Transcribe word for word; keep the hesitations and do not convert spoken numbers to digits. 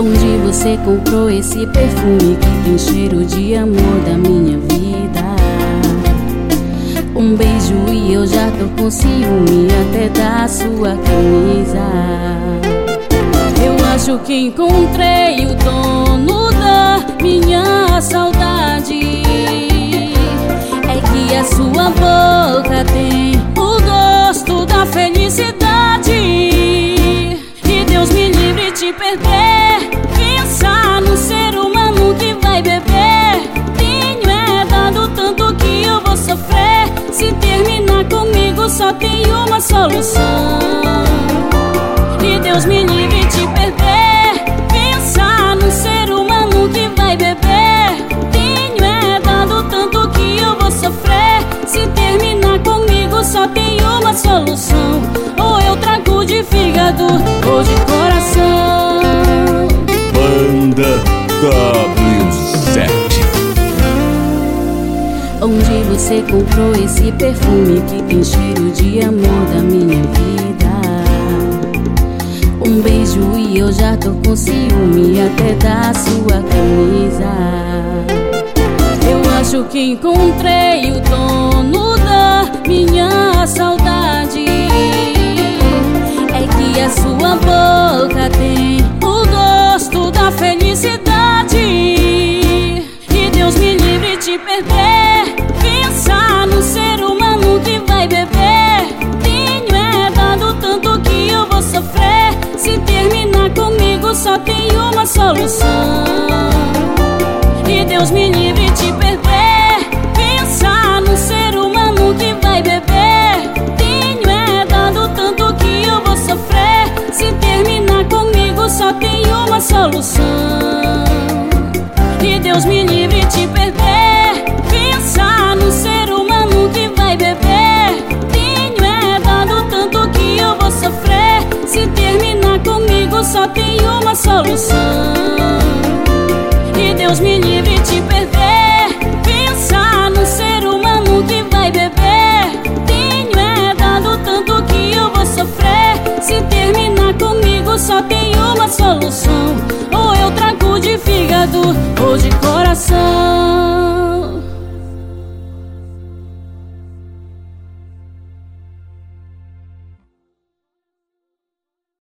Onde você comprou esse perfume que tem cheiro de amor da minha vida? Um beijo e eu já tô com ciúme até da sua camisa. Eu acho que encontrei o dono da minha saudade. É que a sua boca tem o gosto da felicidade. E Deus me livre de perder. Pensar num ser humano que vai beber. Tenho é dado tanto que eu vou sofrer. Se terminar comigo só tem uma solução. E Deus me livre de perder. Pensar num ser humano que vai beber. Tenho é dado tanto que eu vou sofrer. Se terminar comigo só tem uma solução. Ou eu trago de fígado ou de coração. Banda W sete. Onde você comprou esse perfume que tem cheiro de amor da minha vida? Um beijo e eu já tô com ciúme até da sua camisa. Eu acho que encontrei o dono da minha saudade. É que a sua boca tem o gosto da felicidade. E Deus me livre de perder. Pensar num ser humano que vai beber. Tenho é dado tanto que eu vou sofrer. Se terminar comigo só tem uma solução. E Deus me livre de perder. Pensar num ser humano que vai beber. Tenho é dado tanto que eu vou sofrer. Se terminar comigo só tem uma solução. E Deus me livre de perder. Pensar num ser humano que vai beber. Tenho é dado tanto que eu vou sofrer. Se terminar comigo só tem uma solução. E Deus me livre de perder. Pensar num ser humano que vai beber. Tenho é dado tanto que eu vou sofrer. Se terminar comigo só tem uma solução. Ou eu trago de fígado